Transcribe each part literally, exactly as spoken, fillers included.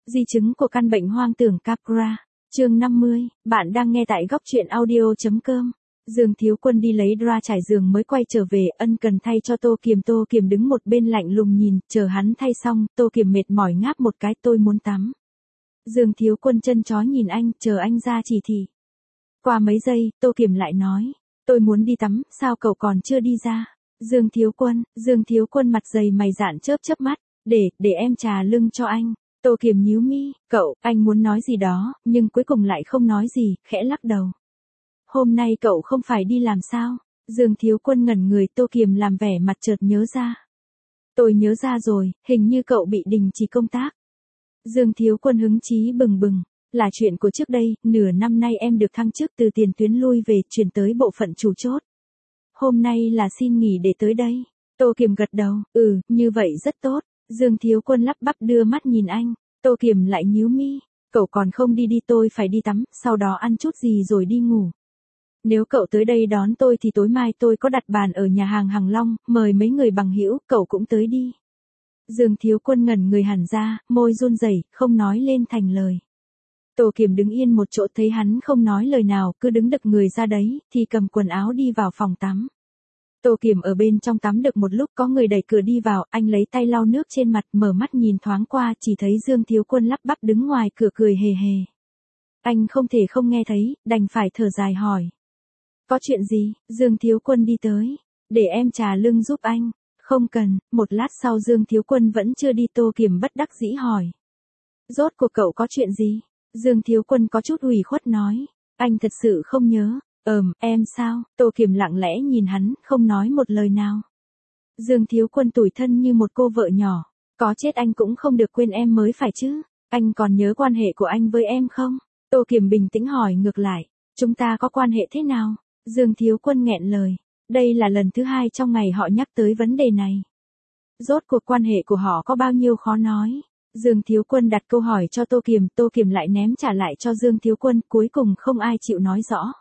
Di chứng của căn bệnh hoang tưởng Capra. Chương năm mươi, bạn đang nghe tại góc truyện audio.com. Dương Thiếu Quân đi lấy dra trải giường mới quay trở về, ân cần thay cho Tô Kiềm. Tô Kiềm đứng một bên lạnh lùng nhìn, chờ hắn thay xong, Tô Kiềm mệt mỏi ngáp một cái, tôi muốn tắm. Dương Thiếu Quân chân chó nhìn anh, chờ anh ra chỉ thị. Qua mấy giây, Tô Kiềm lại nói, tôi muốn đi tắm, sao cậu còn chưa đi ra? Dương Thiếu Quân, Dương Thiếu Quân mặt dày mày dạn chớp chớp mắt, để, để em trà lưng cho anh. Tô Kiềm nhíu mi, cậu, anh muốn nói gì đó, nhưng cuối cùng lại không nói gì, khẽ lắc đầu. Hôm nay cậu không phải đi làm sao? Dương Thiếu Quân ngẩn người, Tô Kiềm làm vẻ mặt chợt nhớ ra. Tôi nhớ ra rồi, hình như cậu bị đình chỉ công tác. Dương Thiếu Quân hứng chí bừng bừng, là chuyện của trước đây, nửa năm nay em được thăng chức từ tiền tuyến lui về, chuyển tới bộ phận chủ chốt. Hôm nay là xin nghỉ để tới đây. Tô Kiềm gật đầu, ừ, như vậy rất tốt. Dương Thiếu Quân lắp bắp đưa mắt nhìn anh, Tô Kiềm lại nhíu mi, cậu còn không đi đi, tôi phải đi tắm, sau đó ăn chút gì rồi đi ngủ. Nếu cậu tới đây đón tôi thì tối mai tôi có đặt bàn ở nhà hàng Hằng Long, mời mấy người bằng hữu, cậu cũng tới đi. Dương Thiếu Quân ngẩn người hẳn ra, môi run rẩy, không nói lên thành lời. Tô Kiềm đứng yên một chỗ, thấy hắn không nói lời nào, cứ đứng đực người ra đấy, thì cầm quần áo đi vào phòng tắm. Tô Kiềm ở bên trong tắm được một lúc, có người đẩy cửa đi vào, anh lấy tay lau nước trên mặt, mở mắt nhìn thoáng qua, chỉ thấy Dương Thiếu Quân lắp bắp đứng ngoài cửa cười hề hề. Anh không thể không nghe thấy, đành phải thở dài hỏi. Có chuyện gì? Dương Thiếu Quân đi tới. Để em trà lưng giúp anh. Không cần. Một lát sau Dương Thiếu Quân vẫn chưa đi, Tô Kiềm bất đắc dĩ hỏi. Rốt cuộc cậu có chuyện gì? Dương Thiếu Quân có chút ủy khuất nói. Anh thật sự không nhớ. Ờm, em sao? Tô Kiềm lặng lẽ nhìn hắn, không nói một lời nào. Dương Thiếu Quân tủi thân như một cô vợ nhỏ. Có chết anh cũng không được quên em mới phải chứ. Anh còn nhớ quan hệ của anh với em không? Tô Kiềm bình tĩnh hỏi ngược lại. Chúng ta có quan hệ thế nào? Dương Thiếu Quân nghẹn lời. Đây là lần thứ hai trong ngày họ nhắc tới vấn đề này. Rốt cuộc quan hệ của họ có bao nhiêu khó nói. Dương Thiếu Quân đặt câu hỏi cho Tô Kiềm, Tô Kiềm lại ném trả lại cho Dương Thiếu Quân, cuối cùng không ai chịu nói rõ.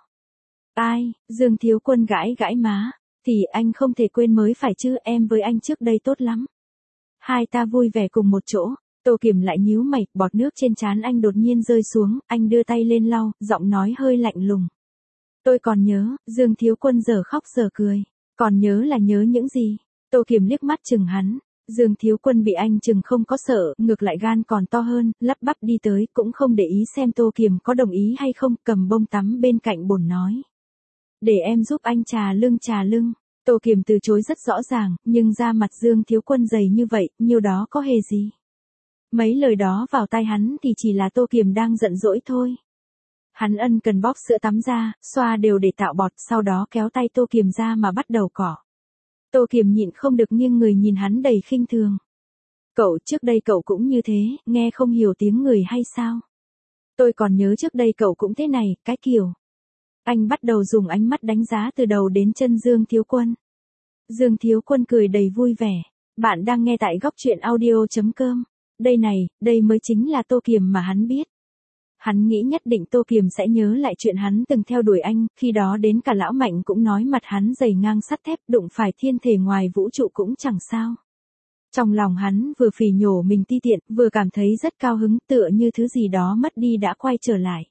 Ai? Dương Thiếu Quân gãi gãi má. Thì anh không thể quên mới phải chứ, em với anh trước đây tốt lắm. Hai ta vui vẻ cùng một chỗ. Tô Kiềm lại nhíu mày, bọt nước trên trán anh đột nhiên rơi xuống, anh đưa tay lên lau, giọng nói hơi lạnh lùng. Tôi còn nhớ, Dương Thiếu Quân giờ khóc giờ cười. Còn nhớ là nhớ những gì? Tô Kiềm liếc mắt chừng hắn. Dương Thiếu Quân bị anh chừng không có sợ, ngược lại gan còn to hơn, lắp bắp đi tới, cũng không để ý xem Tô Kiềm có đồng ý hay không, cầm bông tắm bên cạnh bồn nói. Để em giúp anh trà lưng trà lưng. Tô Kiềm từ chối rất rõ ràng, nhưng da mặt Dương Thiếu Quân dày như vậy, nhiêu đó có hề gì. Mấy lời đó vào tai hắn thì chỉ là Tô Kiềm đang giận dỗi thôi. Hắn ân cần bóp sữa tắm ra, xoa đều để tạo bọt, sau đó kéo tay Tô Kiềm ra mà bắt đầu cỏ. Tô Kiềm nhịn không được nghiêng người nhìn hắn đầy khinh thường. Cậu, trước đây cậu cũng như thế, nghe không hiểu tiếng người hay sao? Tôi còn nhớ trước đây cậu cũng thế này, cái kiểu. Anh bắt đầu dùng ánh mắt đánh giá từ đầu đến chân Dương Thiếu Quân. Dương Thiếu Quân cười đầy vui vẻ. Bạn đang nghe tại góc truyện audio.com. Đây này, đây mới chính là Tô Kiềm mà hắn biết. Hắn nghĩ nhất định Tô Kiềm sẽ nhớ lại chuyện hắn từng theo đuổi anh, khi đó đến cả lão Mạnh cũng nói mặt hắn dày ngang sắt thép, đụng phải thiên thể ngoài vũ trụ cũng chẳng sao. Trong lòng hắn vừa phỉ nhổ mình ti tiện, vừa cảm thấy rất cao hứng, tựa như thứ gì đó mất đi đã quay trở lại.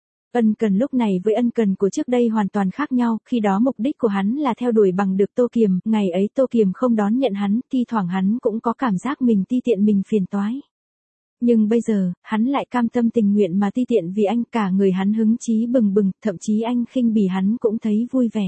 Ân cần lúc này với ân cần của trước đây hoàn toàn khác nhau, khi đó mục đích của hắn là theo đuổi bằng được Tô Kiềm, ngày ấy Tô Kiềm không đón nhận hắn, thi thoảng hắn cũng có cảm giác mình ti tiện mình phiền toái. Nhưng bây giờ, hắn lại cam tâm tình nguyện mà ti tiện vì anh, cả người hắn hứng chí bừng bừng, thậm chí anh khinh bỉ hắn cũng thấy vui vẻ.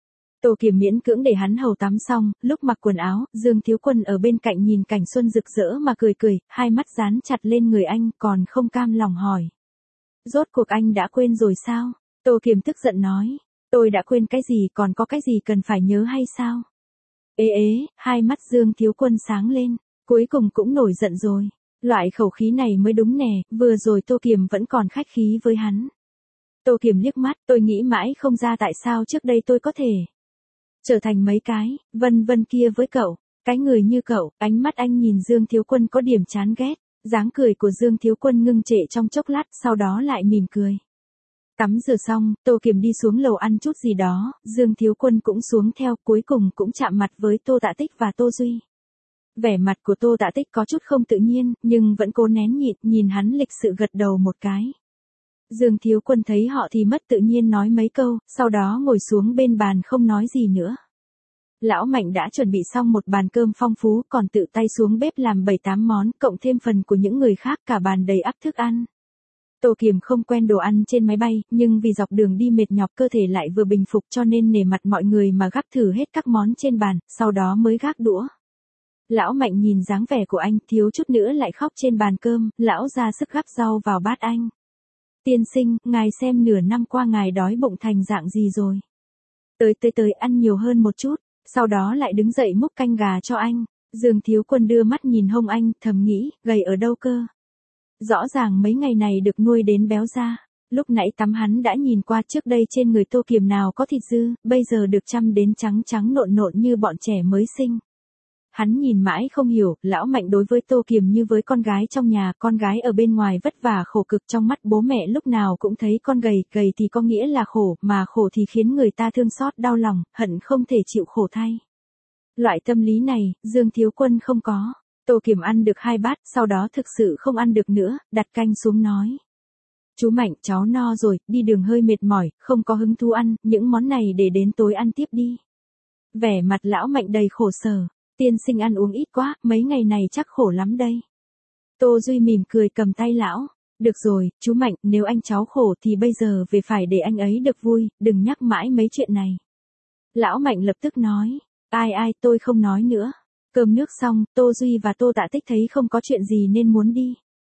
Tô Kiềm miễn cưỡng để hắn hầu tắm xong, lúc mặc quần áo, Dương Thiếu Quân ở bên cạnh nhìn cảnh xuân rực rỡ mà cười cười, hai mắt dán chặt lên người anh, còn không cam lòng hỏi. Rốt cuộc anh đã quên rồi sao? Tô Kiềm tức giận nói. Tôi đã quên cái gì, còn có cái gì cần phải nhớ hay sao? Ê ế, hai mắt Dương Thiếu Quân sáng lên, cuối cùng cũng nổi giận rồi. Loại khẩu khí này mới đúng nè, vừa rồi Tô Kiềm vẫn còn khách khí với hắn. Tô Kiềm liếc mắt, tôi nghĩ mãi không ra tại sao trước đây tôi có thể trở thành mấy cái, vân vân kia với cậu, cái người như cậu. Ánh mắt anh nhìn Dương Thiếu Quân có điểm chán ghét, dáng cười của Dương Thiếu Quân ngưng trệ trong chốc lát, sau đó lại mỉm cười. Tắm rửa xong, Tô Kiềm đi xuống lầu ăn chút gì đó, Dương Thiếu Quân cũng xuống theo, cuối cùng cũng chạm mặt với Tô Tạ Tích và Tô Duy. Vẻ mặt của Tô Tạ Tích có chút không tự nhiên, nhưng vẫn cố nén nhịn, nhìn hắn lịch sự gật đầu một cái. Dương Thiếu Quân thấy họ thì mất tự nhiên nói mấy câu, sau đó ngồi xuống bên bàn không nói gì nữa. Lão Mạnh đã chuẩn bị xong một bàn cơm phong phú, còn tự tay xuống bếp làm bảy tám món, cộng thêm phần của những người khác, cả bàn đầy ắp thức ăn. Tô Kiềm không quen đồ ăn trên máy bay, nhưng vì dọc đường đi mệt nhọc cơ thể lại vừa bình phục cho nên nể mặt mọi người mà gắp thử hết các món trên bàn, sau đó mới gác đũa. Lão Mạnh nhìn dáng vẻ của anh, thiếu chút nữa lại khóc trên bàn cơm, lão ra sức gắp rau vào bát anh. Tiên sinh, ngài xem nửa năm qua ngài đói bụng thành dạng gì rồi. Tới tới tới ăn nhiều hơn một chút, sau đó lại đứng dậy múc canh gà cho anh. Dương Thiếu Quân đưa mắt nhìn hông anh, thầm nghĩ, gầy ở đâu cơ. Rõ ràng mấy ngày này được nuôi đến béo ra. Lúc nãy tắm hắn đã nhìn qua, trước đây trên người Tô Kiềm nào có thịt dư, bây giờ được chăm đến trắng trắng nộn nộn như bọn trẻ mới sinh. Hắn nhìn mãi không hiểu, lão Mạnh đối với Tô Kiềm như với con gái trong nhà, con gái ở bên ngoài vất vả khổ cực, trong mắt bố mẹ lúc nào cũng thấy con gầy, gầy thì có nghĩa là khổ, mà khổ thì khiến người ta thương xót đau lòng, hận không thể chịu khổ thay. Loại tâm lý này, Dương Thiếu Quân không có. Tô Kiềm ăn được hai bát, sau đó thực sự không ăn được nữa, đặt canh xuống nói. Chú Mạnh, cháu no rồi, đi đường hơi mệt mỏi, không có hứng thú ăn, những món này để đến tối ăn tiếp đi. Vẻ mặt lão Mạnh đầy khổ sở. Tiên sinh ăn uống ít quá, mấy ngày này chắc khổ lắm đây. Tô Duy mỉm cười cầm tay lão. Được rồi, chú Mạnh, nếu anh cháu khổ thì bây giờ về phải để anh ấy được vui, đừng nhắc mãi mấy chuyện này. Lão Mạnh lập tức nói. Ai ai, tôi không nói nữa. Cơm nước xong, Tô Duy và Tô Tạ Tích thấy không có chuyện gì nên muốn đi.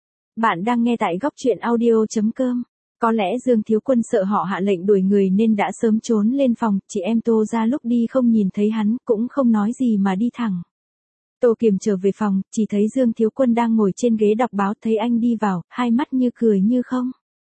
Bạn đang nghe tại góc truyện audio.com. Có lẽ Dương Thiếu Quân sợ họ hạ lệnh đuổi người nên đã sớm trốn lên phòng, chị em Tô ra lúc đi không nhìn thấy hắn, cũng không nói gì mà đi thẳng. Tô Kiềm trở về phòng, chỉ thấy Dương Thiếu Quân đang ngồi trên ghế đọc báo, thấy anh đi vào, hai mắt như cười như không.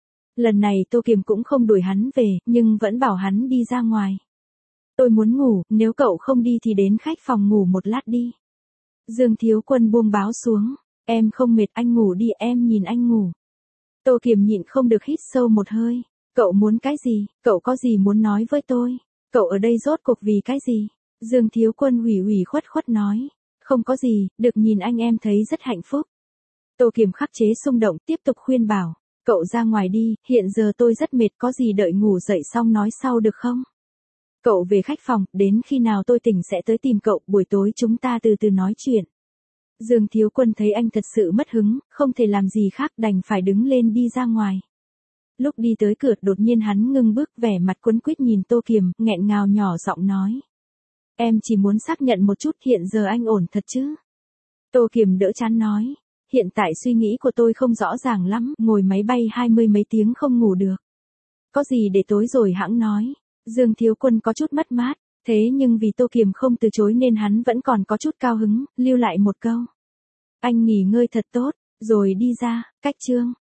Lần này Tô Kiềm cũng không đuổi hắn về, nhưng vẫn bảo hắn đi ra ngoài. Tôi muốn ngủ, nếu cậu không đi thì đến khách phòng ngủ một lát đi. Dương Thiếu Quân buông báo xuống, em không mệt, anh ngủ đi, em nhìn anh ngủ. Tô Kiềm nhịn không được hít sâu một hơi. Cậu muốn cái gì, cậu có gì muốn nói với tôi? Cậu ở đây rốt cuộc vì cái gì? Dương Thiếu Quân ủy ủy khuất khuất nói. Không có gì, được nhìn anh em thấy rất hạnh phúc. Tô Kiềm khắc chế xung động, tiếp tục khuyên bảo. Cậu ra ngoài đi, hiện giờ tôi rất mệt, có gì đợi ngủ dậy xong nói sau được không? Cậu về khách phòng, đến khi nào tôi tỉnh sẽ tới tìm cậu, buổi tối chúng ta từ từ nói chuyện. Dương Thiếu Quân thấy anh thật sự mất hứng, không thể làm gì khác đành phải đứng lên đi ra ngoài. Lúc đi tới cửa đột nhiên hắn ngưng bước, vẻ mặt quấn quýt nhìn Tô Kiềm, nghẹn ngào nhỏ giọng nói. Em chỉ muốn xác nhận một chút, hiện giờ anh ổn thật chứ? Tô Kiềm đỡ chán nói. Hiện tại suy nghĩ của tôi không rõ ràng lắm, ngồi máy bay hai mươi mấy tiếng không ngủ được. Có gì để tối rồi hãng nói. Dương Thiếu Quân có chút mất mát, thế nhưng vì Tô Kiềm không từ chối nên hắn vẫn còn có chút cao hứng, lưu lại một câu. Anh nghỉ ngơi thật tốt, rồi đi ra, cách chương.